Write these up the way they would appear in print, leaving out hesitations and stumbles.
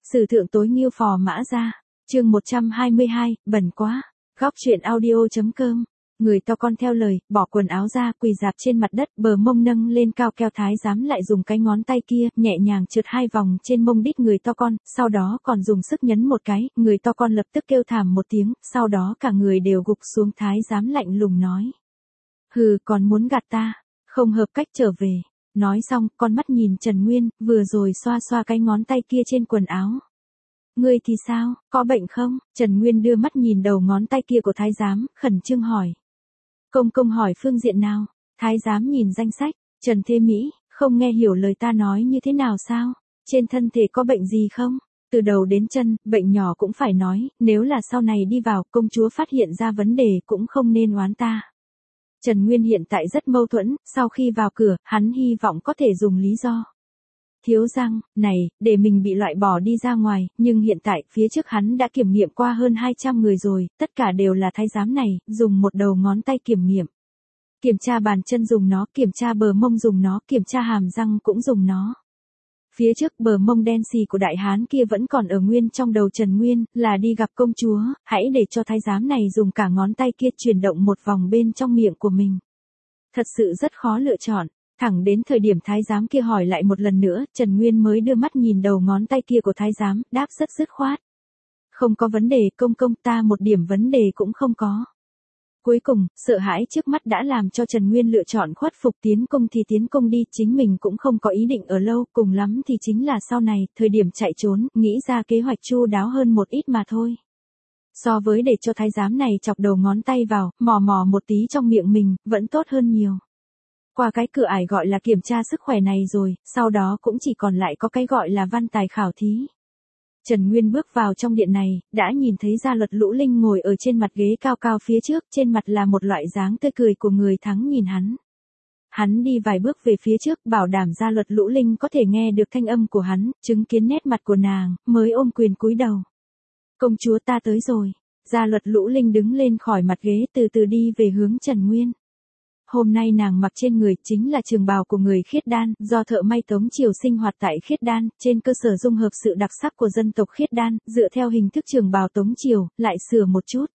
Sử thượng tối nghiêu phò mã ra. Chương 122, bẩn quá. Góc truyện audio.com. Người to con theo lời, bỏ quần áo ra, quỳ dạp trên mặt đất, bờ mông nâng lên cao, keo thái giám lại dùng cái ngón tay kia, nhẹ nhàng trượt 2 vòng trên mông đít người to con, sau đó còn dùng sức nhấn một cái, người to con lập tức kêu thảm một tiếng, sau đó cả người đều gục xuống. Thái giám lạnh lùng nói. Hừ, còn muốn gạt ta, không hợp cách, trở về. Nói xong, con mắt nhìn Trần Nguyên, vừa rồi xoa xoa cái ngón tay kia trên quần áo. Ngươi thì sao, có bệnh không? Trần Nguyên đưa mắt nhìn đầu ngón tay kia của thái giám, khẩn trương hỏi. Công hỏi phương diện nào? Thái giám nhìn danh sách, Trần Thế Mỹ, không nghe hiểu lời ta nói như thế nào sao? Trên thân thể có bệnh gì không? Từ đầu đến chân, bệnh nhỏ cũng phải nói, nếu là sau này đi vào, công chúa phát hiện ra vấn đề cũng không nên oán ta. Trần Nguyên hiện tại rất mâu thuẫn, sau khi vào cửa, hắn hy vọng có thể dùng lý do. Thiếu răng, này, để mình bị loại bỏ đi ra ngoài, nhưng hiện tại, phía trước hắn đã kiểm nghiệm qua hơn 200 người rồi, tất cả đều là thái giám này, dùng một đầu ngón tay kiểm nghiệm. Kiểm tra bàn chân dùng nó, kiểm tra bờ mông dùng nó, kiểm tra hàm răng cũng dùng nó. Phía trước bờ mông đen xì của đại hán kia vẫn còn ở nguyên trong đầu Trần Nguyên, là đi gặp công chúa, hãy để cho thái giám này dùng cả ngón tay kia chuyển động một vòng bên trong miệng của mình. Thật sự rất khó lựa chọn. Thẳng đến thời điểm thái giám kia hỏi lại một lần nữa, Trần Nguyên mới đưa mắt nhìn đầu ngón tay kia của thái giám, đáp rất dứt khoát. Không có vấn đề, công ta một điểm vấn đề cũng không có. Cuối cùng, sợ hãi trước mắt đã làm cho Trần Nguyên lựa chọn khuất phục, tiến công thì tiến công đi, chính mình cũng không có ý định ở lâu, cùng lắm thì chính là sau này, thời điểm chạy trốn, nghĩ ra kế hoạch chu đáo hơn một ít mà thôi. So với để cho thái giám này chọc đầu ngón tay vào, mò một tí trong miệng mình, vẫn tốt hơn nhiều. Qua cái cửa ải gọi là kiểm tra sức khỏe này rồi, sau đó cũng chỉ còn lại có cái gọi là văn tài khảo thí. Trần Nguyên bước vào trong điện này, đã nhìn thấy Gia Luật Lũ Linh ngồi ở trên mặt ghế cao cao phía trước, trên mặt là một loại dáng tươi cười của người thắng nhìn hắn. Hắn đi vài bước về phía trước, bảo đảm Gia Luật Lũ Linh có thể nghe được thanh âm của hắn, chứng kiến nét mặt của nàng, mới ôm quyền cúi đầu. Công chúa ta tới rồi. Gia Luật Lũ Linh đứng lên khỏi mặt ghế, từ từ đi về hướng Trần Nguyên. Hôm nay nàng mặc trên người chính là trường bào của người Khiết Đan, do thợ may Tống Triều sinh hoạt tại Khiết Đan, trên cơ sở dung hợp sự đặc sắc của dân tộc Khiết Đan, dựa theo hình thức trường bào Tống Triều, lại sửa một chút.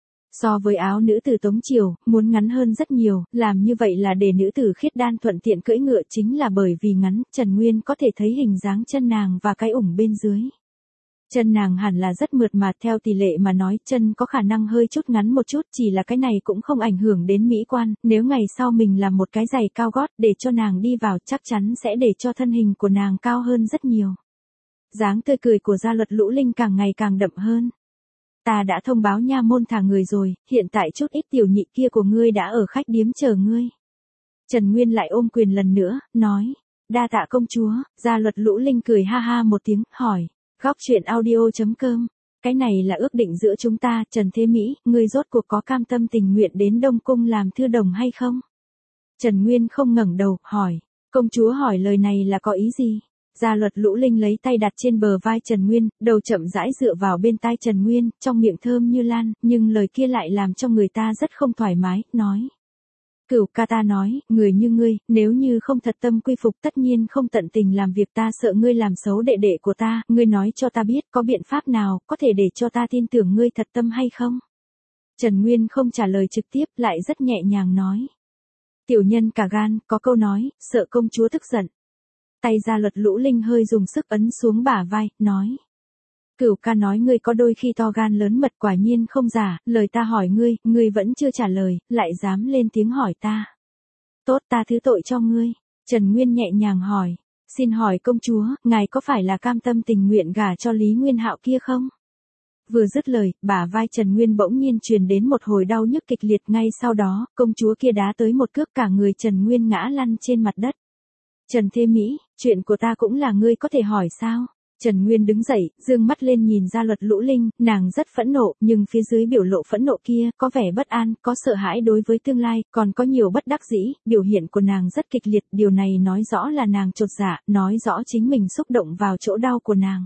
So với áo nữ tử Tống Triều, muốn ngắn hơn rất nhiều, làm như vậy là để nữ tử Khiết Đan thuận tiện cưỡi ngựa, chính là bởi vì ngắn, Trần Nguyên có thể thấy hình dáng chân nàng và cái ủng bên dưới. Chân nàng hẳn là rất mượt mà, theo tỷ lệ mà nói, chân có khả năng hơi chút ngắn một chút, chỉ là cái này cũng không ảnh hưởng đến mỹ quan, nếu ngày sau mình làm một cái giày cao gót để cho nàng đi vào, chắc chắn sẽ để cho thân hình của nàng cao hơn rất nhiều. Dáng tươi cười của Gia Luật Lũ Linh càng ngày càng đậm hơn. Ta đã thông báo nha môn thả người rồi, hiện tại chút ít tiểu nhị kia của ngươi đã ở khách điếm chờ ngươi. Trần Nguyên lại ôm quyền lần nữa, nói, đa tạ công chúa. Gia Luật Lũ Linh cười ha ha một tiếng, hỏi. Góc truyện audio.com. Cái này là ước định giữa chúng ta, Trần Thế Mỹ, ngươi rốt cuộc có cam tâm tình nguyện đến Đông Cung làm thư đồng hay không? Trần Nguyên không ngẩng đầu, hỏi. Công chúa hỏi lời này là có ý gì? Gia Luật Lũ Linh lấy tay đặt trên bờ vai Trần Nguyên, đầu chậm rãi dựa vào bên tai Trần Nguyên, trong miệng thơm như lan, nhưng lời kia lại làm cho người ta rất không thoải mái, nói. Cửu ca ta nói, người như ngươi, nếu như không thật tâm quy phục tất nhiên không tận tình làm việc, ta sợ ngươi làm xấu đệ đệ của ta, ngươi nói cho ta biết có biện pháp nào có thể để cho ta tin tưởng ngươi thật tâm hay không? Trần Nguyên không trả lời trực tiếp, lại rất nhẹ nhàng nói. Tiểu nhân cả gan, có câu nói, sợ công chúa tức giận. Tay Gia Luật Lũ Linh hơi dùng sức ấn xuống bả vai, nói. Cửu ca nói ngươi có đôi khi to gan lớn mật, quả nhiên không giả, lời ta hỏi ngươi vẫn chưa trả lời, lại dám lên tiếng hỏi ta. Tốt, ta thứ tội cho ngươi. Trần Nguyên nhẹ nhàng hỏi, xin hỏi công chúa, ngài có phải là cam tâm tình nguyện gả cho Lý Nguyên Hạo kia không? Vừa dứt lời, bả vai Trần Nguyên bỗng nhiên truyền đến một hồi đau nhức kịch liệt, ngay sau đó, công chúa kia đá tới một cước, cả người Trần Nguyên ngã lăn trên mặt đất. Trần Thế Mỹ, chuyện của ta cũng là ngươi có thể hỏi sao? Trần Nguyên đứng dậy, dương mắt lên nhìn Gia Luật Lũ Linh, nàng rất phẫn nộ, nhưng phía dưới biểu lộ phẫn nộ kia, có vẻ bất an, có sợ hãi đối với tương lai, còn có nhiều bất đắc dĩ, biểu hiện của nàng rất kịch liệt, điều này nói rõ là nàng chột dạ, nói rõ chính mình xúc động vào chỗ đau của nàng.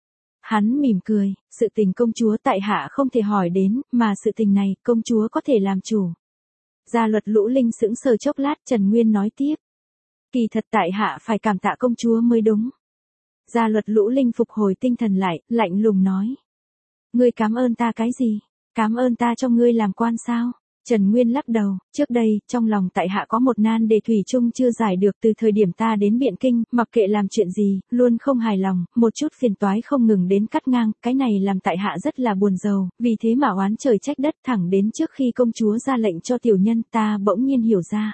Hắn mỉm cười, sự tình công chúa tại hạ không thể hỏi đến, mà sự tình này, công chúa có thể làm chủ. Gia Luật Lũ Linh sững sờ chốc lát, Trần Nguyên nói tiếp. Kỳ thật tại hạ phải cảm tạ công chúa mới đúng. Gia Luật Lũ Linh phục hồi tinh thần lại, lạnh lùng nói. Ngươi cảm ơn ta cái gì? Cảm ơn ta cho ngươi làm quan sao? Trần Nguyên lắc đầu, trước đây, trong lòng tại hạ có một nan đề thủy chung chưa giải được từ thời điểm ta đến Biện Kinh, mặc kệ làm chuyện gì, luôn không hài lòng, một chút phiền toái không ngừng đến cắt ngang, cái này làm tại hạ rất là buồn rầu, vì thế mà oán trời trách đất thẳng đến trước khi công chúa ra lệnh cho tiểu nhân ta bỗng nhiên hiểu ra.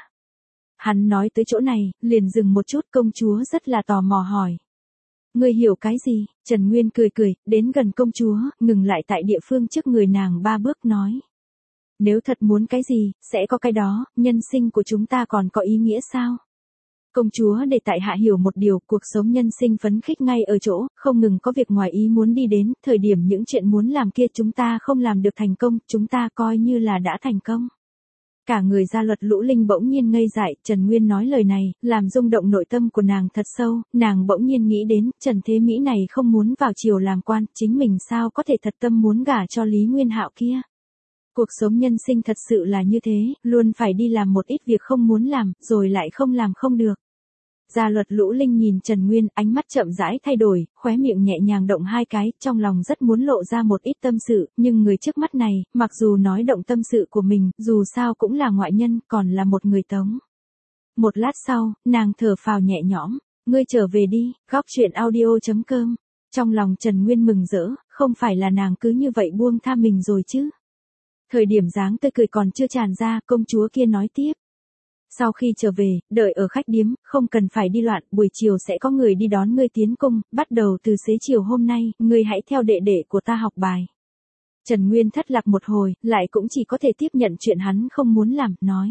Hắn nói tới chỗ này, liền dừng một chút, công chúa rất là tò mò hỏi. Ngươi hiểu cái gì? Trần Nguyên cười cười, đến gần công chúa, ngừng lại tại địa phương trước người nàng 3 bước nói. Nếu thật muốn cái gì, sẽ có cái đó, nhân sinh của chúng ta còn có ý nghĩa sao? Công chúa để tại hạ hiểu một điều, cuộc sống nhân sinh phấn khích ngay ở chỗ, không ngừng có việc ngoài ý muốn đi đến, thời điểm những chuyện muốn làm kia chúng ta không làm được thành công, chúng ta coi như là đã thành công. Cả người Gia Luật Lũ Linh bỗng nhiên ngây dại, Trần Nguyên nói lời này, làm rung động nội tâm của nàng thật sâu, nàng bỗng nhiên nghĩ đến, Trần Thế Mỹ này không muốn vào triều làm quan, chính mình sao có thể thật tâm muốn gả cho Lý Nguyên Hạo kia. Cuộc sống nhân sinh thật sự là như thế, luôn phải đi làm một ít việc không muốn làm, rồi lại không làm không được. Gia Luật Lũ Linh nhìn Trần Nguyên, ánh mắt chậm rãi thay đổi, khóe miệng nhẹ nhàng động 2 cái, trong lòng rất muốn lộ ra một ít tâm sự, nhưng người trước mắt này, mặc dù nói động tâm sự của mình, dù sao cũng là ngoại nhân, còn là một người tống. Một lát sau, nàng thở phào nhẹ nhõm, ngươi trở về đi, góc chuyện audio.com. Trong lòng Trần Nguyên mừng rỡ, không phải là nàng cứ như vậy buông tha mình rồi chứ. Thời điểm dáng tươi cười còn chưa tràn ra, công chúa kia nói tiếp. Sau khi trở về, đợi ở khách điếm, không cần phải đi loạn, buổi chiều sẽ có người đi đón ngươi tiến cung, bắt đầu từ xế chiều hôm nay, ngươi hãy theo đệ đệ của ta học bài. Trần Nguyên thất lạc một hồi, lại cũng chỉ có thể tiếp nhận chuyện hắn không muốn làm, nói.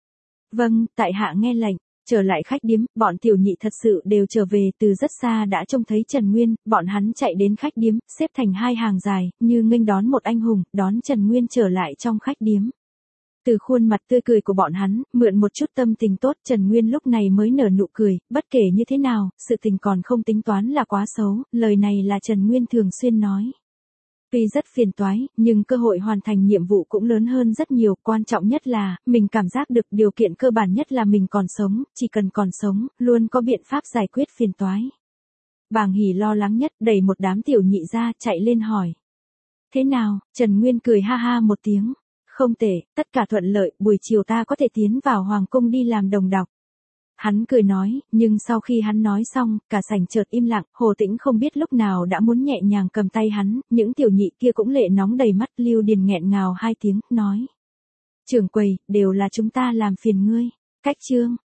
Vâng, tại hạ nghe lệnh. Trở lại khách điếm, bọn tiểu nhị thật sự đều trở về, từ rất xa đã trông thấy Trần Nguyên, bọn hắn chạy đến khách điếm, xếp thành 2 hàng dài, như nghênh đón một anh hùng, đón Trần Nguyên trở lại trong khách điếm. Từ khuôn mặt tươi cười của bọn hắn, mượn một chút tâm tình tốt, Trần Nguyên lúc này mới nở nụ cười, bất kể như thế nào, sự tình còn không tính toán là quá xấu, lời này là Trần Nguyên thường xuyên nói. Tuy rất phiền toái, nhưng cơ hội hoàn thành nhiệm vụ cũng lớn hơn rất nhiều, quan trọng nhất là, mình cảm giác được điều kiện cơ bản nhất là mình còn sống, chỉ cần còn sống, luôn có biện pháp giải quyết phiền toái. Bàng Hỉ lo lắng nhất, đẩy một đám tiểu nhị ra, chạy lên hỏi. Thế nào? Trần Nguyên cười ha ha một tiếng. Không tệ, tất cả thuận lợi, buổi chiều ta có thể tiến vào hoàng cung đi làm đồng đọc. Hắn cười nói, nhưng sau khi hắn nói xong, cả sảnh chợt im lặng, Hồ Tĩnh không biết lúc nào đã muốn nhẹ nhàng cầm tay hắn, những tiểu nhị kia cũng lệ nóng đầy mắt, Lưu Điền nghẹn ngào 2 tiếng, nói. Trưởng quầy, đều là chúng ta làm phiền ngươi. Cách chương.